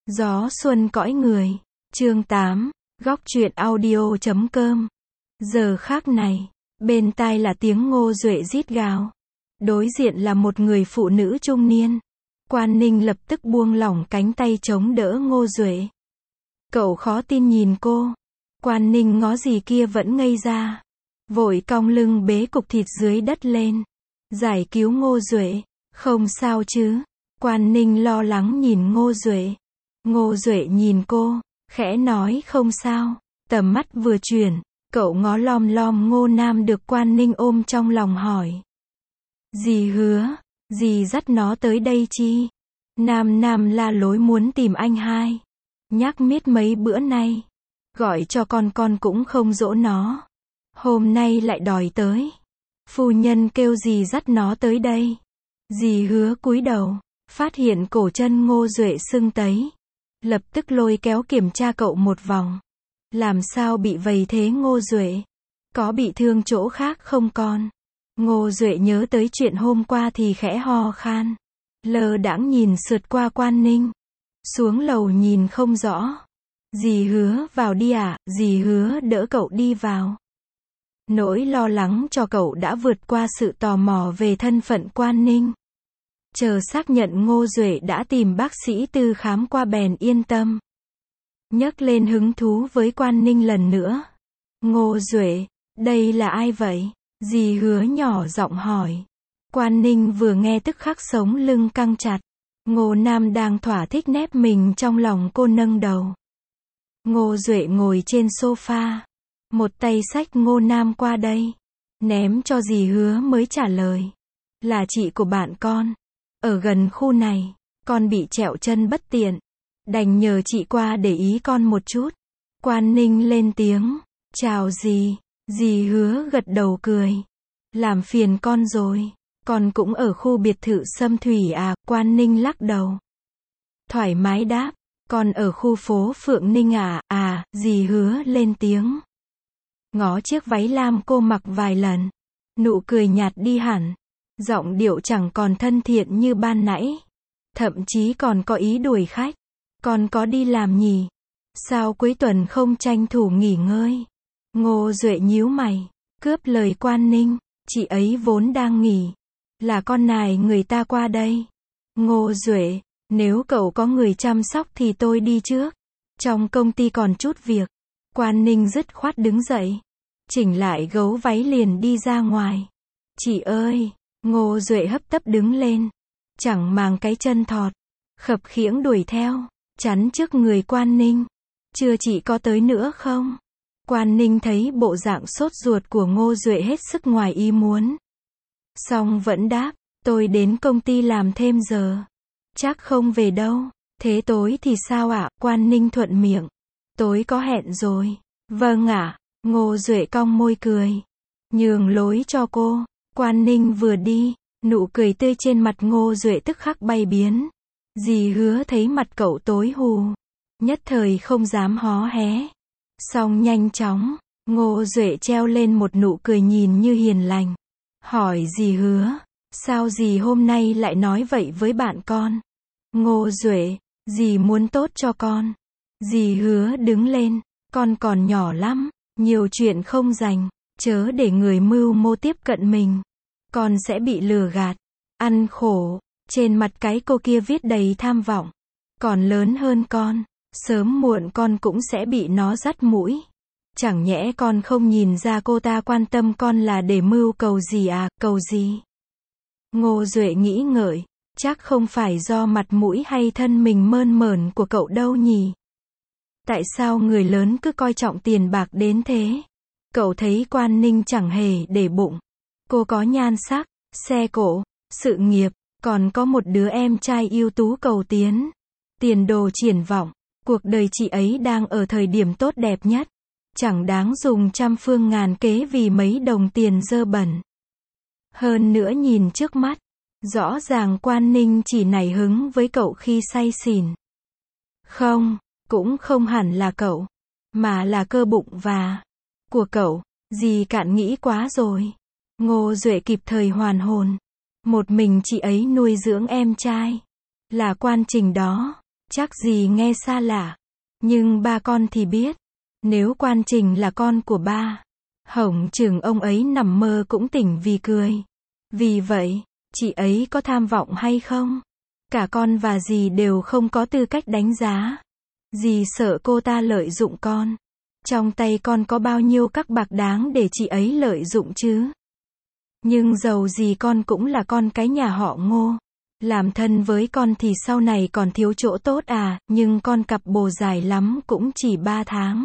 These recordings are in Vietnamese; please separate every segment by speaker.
Speaker 1: Gió xuân cõi người. Chương 8. Góc truyện audio.com. Giờ khác này, bên tai là tiếng Ngô Duệ rít gào. Đối diện là một người phụ nữ trung niên. Quan Ninh lập tức buông lỏng cánh tay chống đỡ Ngô Duệ. Cậu khó tin nhìn cô. Quan Ninh ngó gì kia vẫn ngây ra. Vội cong lưng bế cục thịt dưới đất lên. Giải cứu Ngô Duệ. Không sao chứ? Quan Ninh lo lắng nhìn Ngô Duệ. Ngô Duệ nhìn cô, khẽ nói không sao. Tầm mắt vừa chuyển, cậu ngó lom lom Ngô Nam được Quan Ninh ôm trong lòng hỏi. Dì hứa, dì dắt nó tới đây chi? Nam la lối muốn tìm anh hai. Nhắc miết mấy bữa nay. Gọi cho con cũng không dỗ nó. Hôm nay lại đòi tới. Phu nhân kêu dì dắt nó tới đây. Dì hứa cúi đầu, phát hiện cổ chân Ngô Duệ sưng tấy. Lập tức lôi kéo kiểm tra cậu một vòng. Làm sao bị vầy thế Ngô Duệ? Có bị thương chỗ khác không con? Ngô Duệ nhớ tới chuyện hôm qua thì khẽ ho khan. Lơ đãng nhìn sượt qua Quan Ninh. Xuống lầu nhìn không rõ. Dì hứa vào đi ạ, dì hứa đỡ cậu đi vào. Nỗi lo lắng cho cậu đã vượt qua sự tò mò về thân phận Quan Ninh. Chờ xác nhận Ngô Duệ đã tìm bác sĩ Tư khám qua bèn yên tâm. Nhấc lên hứng thú với Quan Ninh lần nữa. Ngô Duệ, đây là ai vậy? Dì hứa nhỏ giọng hỏi. Quan Ninh vừa nghe tức khắc sống lưng căng chặt. Ngô Nam đang thỏa thích nép mình trong lòng cô nâng đầu. Ngô Duệ ngồi trên sofa. Một tay xách Ngô Nam qua đây. Ném cho dì hứa mới trả lời. Là chị của bạn con. Ở gần khu này, con bị trẹo chân bất tiện. Đành nhờ chị qua để ý con một chút. Quan Ninh lên tiếng. Chào dì. Dì hứa gật đầu cười. Làm phiền con rồi. Con cũng ở khu biệt thự Sâm Thủy à? Quan Ninh lắc đầu. Thoải mái đáp. Con ở khu phố Phượng Ninh à? À, dì hứa lên tiếng. Ngó chiếc váy lam cô mặc vài lần. Nụ cười nhạt đi hẳn. Giọng điệu chẳng còn thân thiện như ban nãy. Thậm chí còn có ý đuổi khách. Con có đi làm nhỉ? Sao cuối tuần không tranh thủ nghỉ ngơi? Ngô Duệ nhíu mày, cướp lời Quan Ninh. Chị ấy vốn đang nghỉ. Là con nài người ta qua đây. Ngô Duệ, nếu cậu có người chăm sóc thì tôi đi trước. Trong công ty còn chút việc. Quan Ninh dứt khoát đứng dậy. Chỉnh lại gấu váy liền đi ra ngoài. Chị ơi! Ngô Duệ hấp tấp đứng lên. Chẳng màng cái chân thọt. Khập khiễng đuổi theo. Chắn trước người Quan Ninh. Chưa chị có tới nữa không? Quan Ninh thấy bộ dạng sốt ruột của Ngô Duệ hết sức ngoài ý muốn. Song vẫn đáp. Tôi đến công ty làm thêm giờ. Chắc không về đâu. Thế tối thì sao ạ? Quan Ninh thuận miệng. Tối có hẹn rồi. Vâng ạ. Ngô Duệ cong môi cười. Nhường lối cho cô. Quan Ninh vừa đi, nụ cười tươi trên mặt Ngô Duệ tức khắc bay biến. Dì hứa thấy mặt cậu tối hù. Nhất thời không dám hó hé. Song nhanh chóng, Ngô Duệ treo lên một nụ cười nhìn như hiền lành. Hỏi dì hứa, sao dì hôm nay lại nói vậy với bạn con? Ngô Duệ, dì muốn tốt cho con. Dì hứa đứng lên, con còn nhỏ lắm, nhiều chuyện không dành. Chớ để người mưu mô tiếp cận mình. Con sẽ bị lừa gạt. Ăn khổ. Trên mặt cái cô kia viết đầy tham vọng. Còn lớn hơn con. Sớm muộn con cũng sẽ bị nó dắt mũi. Chẳng nhẽ con không nhìn ra cô ta quan tâm con là để mưu cầu gì à? Cầu gì? Ngô Duệ nghĩ ngợi. Chắc không phải do mặt mũi hay thân mình mơn mởn của cậu đâu nhỉ? Tại sao người lớn cứ coi trọng tiền bạc đến thế? Cậu thấy Quan Ninh chẳng hề để bụng. Cô có nhan sắc, xe cộ, sự nghiệp, còn có một đứa em trai ưu tú cầu tiến. Tiền đồ triển vọng. Cuộc đời chị ấy đang ở thời điểm tốt đẹp nhất. Chẳng đáng dùng trăm phương ngàn kế vì mấy đồng tiền dơ bẩn. Hơn nữa nhìn trước mắt. Rõ ràng Quan Ninh chỉ nảy hứng với cậu khi say xỉn. Không, cũng không hẳn là cậu. Mà là cơ bụng và của cậu. Dì cạn nghĩ quá rồi. Ngô Duệ kịp thời hoàn hồn. Một mình chị ấy nuôi dưỡng em trai. Là quan trình đó. Chắc gì nghe xa lạ. Nhưng ba con thì biết. Nếu Quan Trình là con của ba, hổng chừng ông ấy nằm mơ cũng tỉnh vì cười. Vì vậy, chị ấy có tham vọng hay không? Cả con và dì đều không có tư cách đánh giá. Dì sợ cô ta lợi dụng con. Trong tay con có bao nhiêu các bạc đáng để chị ấy lợi dụng chứ? Nhưng dầu gì con cũng là con cái nhà họ Ngô. Làm thân với con thì sau này còn thiếu chỗ tốt à, nhưng con cặp bồ dài lắm cũng chỉ 3 tháng.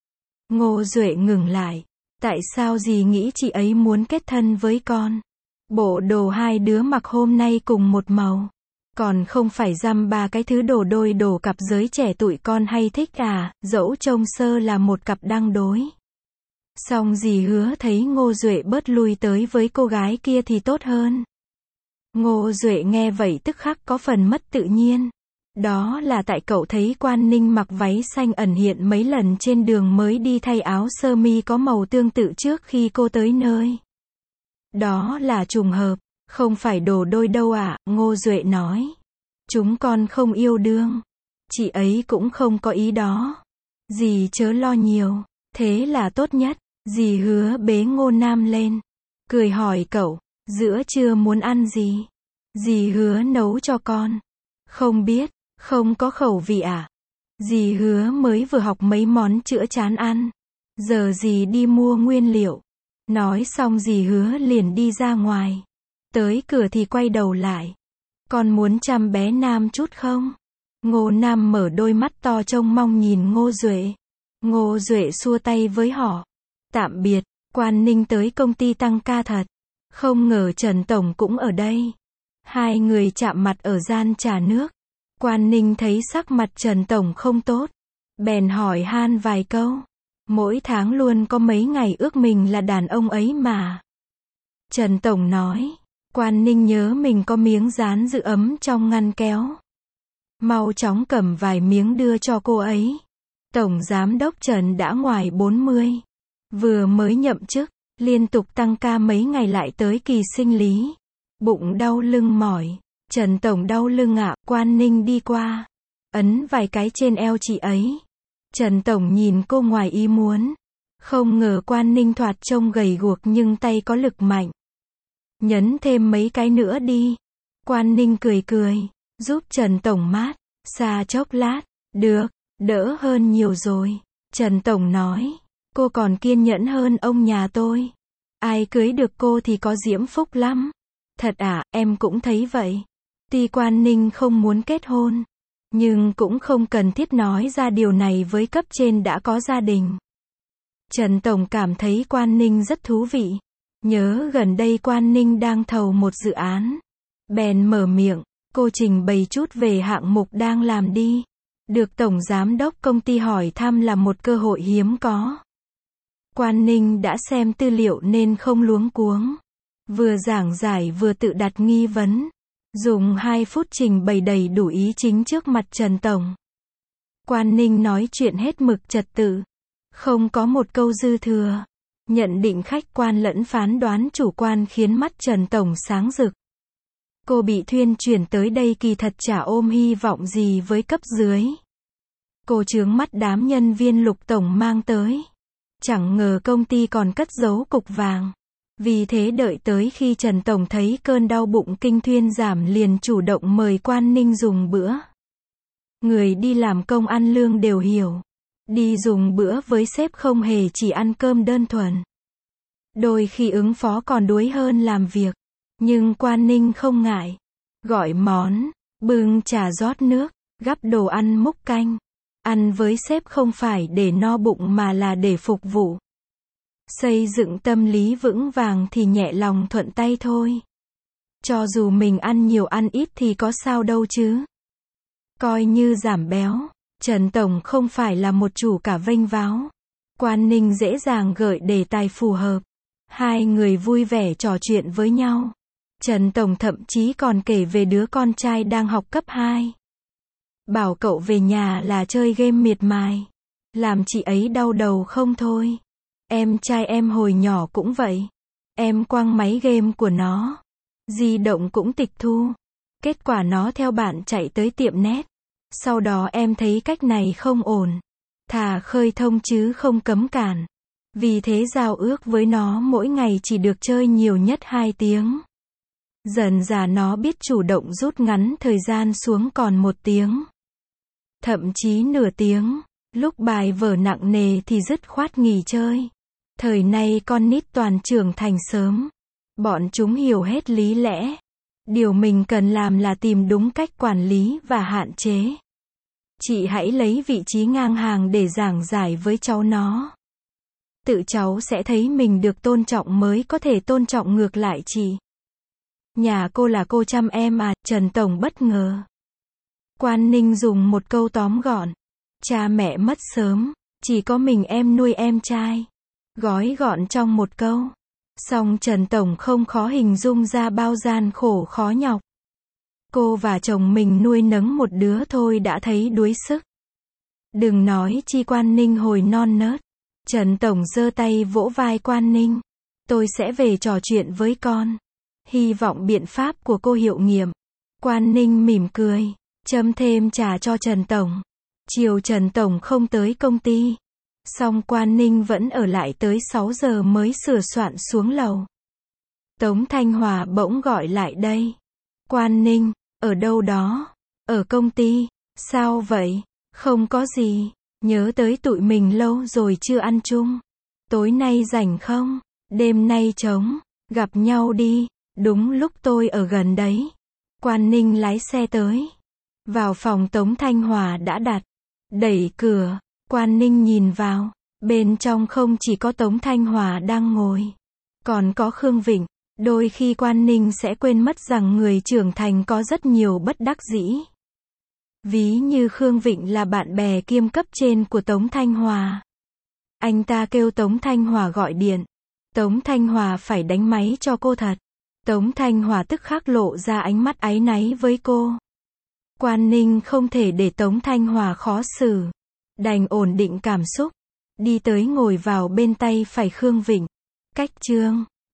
Speaker 1: Ngô Duệ ngừng lại. Tại sao dì nghĩ chị ấy muốn kết thân với con? Bộ đồ hai đứa mặc hôm nay cùng một màu. Còn không phải dăm ba cái thứ đồ đôi đồ cặp giới trẻ tụi con hay thích à, dẫu trông sơ là một cặp đang đối. Xong dì hứa thấy Ngô Duệ bớt lui tới với cô gái kia thì tốt hơn. Ngô Duệ nghe vậy tức khắc có phần mất tự nhiên. Đó là tại cậu thấy Quan Ninh mặc váy xanh ẩn hiện mấy lần trên đường mới đi thay áo sơ mi có màu tương tự trước khi cô tới nơi. Đó là trùng hợp, không phải đồ đôi đâu ạ, Ngô Duệ nói. Chúng con không yêu đương. Chị ấy cũng không có ý đó. Dì chớ lo nhiều, thế là tốt nhất. Dì hứa bế Ngô Nam lên, cười hỏi cậu, giữa trưa muốn ăn gì? Dì hứa nấu cho con. Không biết, không có khẩu vị à? Dì hứa mới vừa học mấy món chữa chán ăn. Giờ dì đi mua nguyên liệu. Nói xong dì hứa liền đi ra ngoài. Tới cửa thì quay đầu lại. Con muốn chăm bé Nam chút không? Ngô Nam mở đôi mắt to trông mong nhìn Ngô Duệ. Ngô Duệ xua tay với họ. Tạm biệt, Quan Ninh tới công ty tăng ca thật. Không ngờ Trần Tổng cũng ở đây. Hai người chạm mặt ở gian trà nước. Quan Ninh thấy sắc mặt Trần Tổng không tốt. Bèn hỏi han vài câu. Mỗi tháng luôn có mấy ngày ước mình là đàn ông ấy mà. Trần Tổng nói. Quan Ninh nhớ mình có miếng dán giữ ấm trong ngăn kéo. Mau chóng cầm vài miếng đưa cho cô ấy. Tổng Giám đốc Trần đã ngoài 40. Vừa mới nhậm chức, liên tục tăng ca mấy ngày lại tới kỳ sinh lý. Bụng đau lưng mỏi. Trần Tổng đau lưng ạ, Quan Ninh đi qua. Ấn vài cái trên eo chị ấy. Trần Tổng nhìn cô ngoài ý muốn. Không ngờ Quan Ninh thoạt trông gầy guộc nhưng tay có lực mạnh. Nhấn thêm mấy cái nữa đi. Quan Ninh cười cười, giúp Trần Tổng mát. Xa chốc lát, được, đỡ hơn nhiều rồi. Trần Tổng nói, cô còn kiên nhẫn hơn ông nhà tôi. Ai cưới được cô thì có diễm phúc lắm. Thật à, em cũng thấy vậy. Tuy Quan Ninh không muốn kết hôn, nhưng cũng không cần thiết nói ra điều này với cấp trên đã có gia đình. Trần Tổng cảm thấy Quan Ninh rất thú vị. Nhớ gần đây Quan Ninh đang thầu một dự án. Bèn mở miệng, cô trình bày chút về hạng mục đang làm đi. Được Tổng Giám đốc công ty hỏi thăm là một cơ hội hiếm có. Quan Ninh đã xem tư liệu nên không luống cuống. Vừa giảng giải vừa tự đặt nghi vấn. Dùng 2 phút trình bày đầy đủ ý chính trước mặt Trần Tổng. Quan Ninh nói chuyện hết mực trật tự. Không có một câu dư thừa. Nhận định khách quan lẫn phán đoán chủ quan khiến mắt Trần Tổng sáng rực. Cô bị thuyên chuyển tới đây kỳ thật chả ôm hy vọng gì với cấp dưới. Cô chướng mắt đám nhân viên Lục Tổng mang tới. Chẳng ngờ công ty còn cất giấu cục vàng. Vì thế đợi tới khi Trần Tổng thấy cơn đau bụng kinh thuyên giảm liền chủ động mời Quan Ninh dùng bữa. Người đi làm công ăn lương đều hiểu. Đi dùng bữa với sếp không hề chỉ ăn cơm đơn thuần. Đôi khi ứng phó còn đuối hơn làm việc. Nhưng Quan Ninh không ngại. Gọi món, bưng trà rót nước, gắp đồ ăn múc canh. Ăn với sếp không phải để no bụng mà là để phục vụ. Xây dựng tâm lý vững vàng thì nhẹ lòng thuận tay thôi. Cho dù mình ăn nhiều ăn ít thì có sao đâu chứ. Coi như giảm béo. Trần Tổng không phải là một chủ cả vênh váo. Quan Ninh dễ dàng gợi đề tài phù hợp. Hai người vui vẻ trò chuyện với nhau. Trần Tổng thậm chí còn kể về đứa con trai đang học cấp 2. Bảo cậu về nhà là chơi game miệt mài. Làm chị ấy đau đầu không thôi. Em trai em hồi nhỏ cũng vậy. Em quăng máy game của nó. Di động cũng tịch thu. Kết quả nó theo bạn chạy tới tiệm net. Sau đó em thấy cách này không ổn. Thà khơi thông chứ không cấm cản. Vì thế giao ước với nó mỗi ngày chỉ được chơi nhiều nhất 2 tiếng. Dần dà nó biết chủ động rút ngắn thời gian xuống còn 1 tiếng. Thậm chí nửa tiếng. Lúc bài vở nặng nề thì dứt khoát nghỉ chơi. Thời nay con nít toàn trưởng thành sớm. Bọn chúng hiểu hết lý lẽ. Điều mình cần làm là tìm đúng cách quản lý và hạn chế. Chị hãy lấy vị trí ngang hàng để giảng giải với cháu nó. Tự cháu sẽ thấy mình được tôn trọng mới có thể tôn trọng ngược lại chị. Nhà cô là cô chăm em à, Trần Tổng bất ngờ. Quan Ninh dùng một câu tóm gọn. Cha mẹ mất sớm, chỉ có mình em nuôi em trai. Gói gọn trong một câu. Song Trần Tổng không khó hình dung ra bao gian khổ khó nhọc. Cô và chồng mình nuôi nấng một đứa thôi đã thấy đuối sức. Đừng nói chi Quan Ninh hồi non nớt. Trần Tổng giơ tay vỗ vai Quan Ninh. Tôi sẽ về trò chuyện với con. Hy vọng biện pháp của cô hiệu nghiệm. Quan Ninh mỉm cười. Châm thêm trà cho Trần Tổng. Chiều Trần Tổng không tới công ty. Song Quan Ninh vẫn ở lại tới 6 giờ mới sửa soạn xuống lầu. Tống Thanh Hòa bỗng gọi lại đây. Quan Ninh, ở đâu đó? Ở công ty. Sao vậy? Không có gì. Nhớ tới tụi mình lâu rồi chưa ăn chung. Tối nay rảnh không? Đêm nay trống. Gặp nhau đi. Đúng lúc tôi ở gần đấy. Quan Ninh lái xe tới. Vào phòng Tống Thanh Hòa đã đặt. Đẩy cửa. Quan Ninh nhìn vào. Bên trong không chỉ có Tống Thanh Hòa đang ngồi. Còn có Khương Vịnh. Đôi khi Quan Ninh sẽ quên mất rằng người trưởng thành có rất nhiều bất đắc dĩ. Ví như Khương Vịnh là bạn bè kiêm cấp trên của Tống Thanh Hòa. Anh ta kêu Tống Thanh Hòa gọi điện. Tống Thanh Hòa phải đánh máy cho cô thật. Tống Thanh Hòa tức khắc lộ ra ánh mắt áy náy với cô. Quan Ninh không thể để Tống Thanh Hòa khó xử. Đành ổn định cảm xúc. Đi tới ngồi vào bên tay phải Khương Vịnh. Cách chương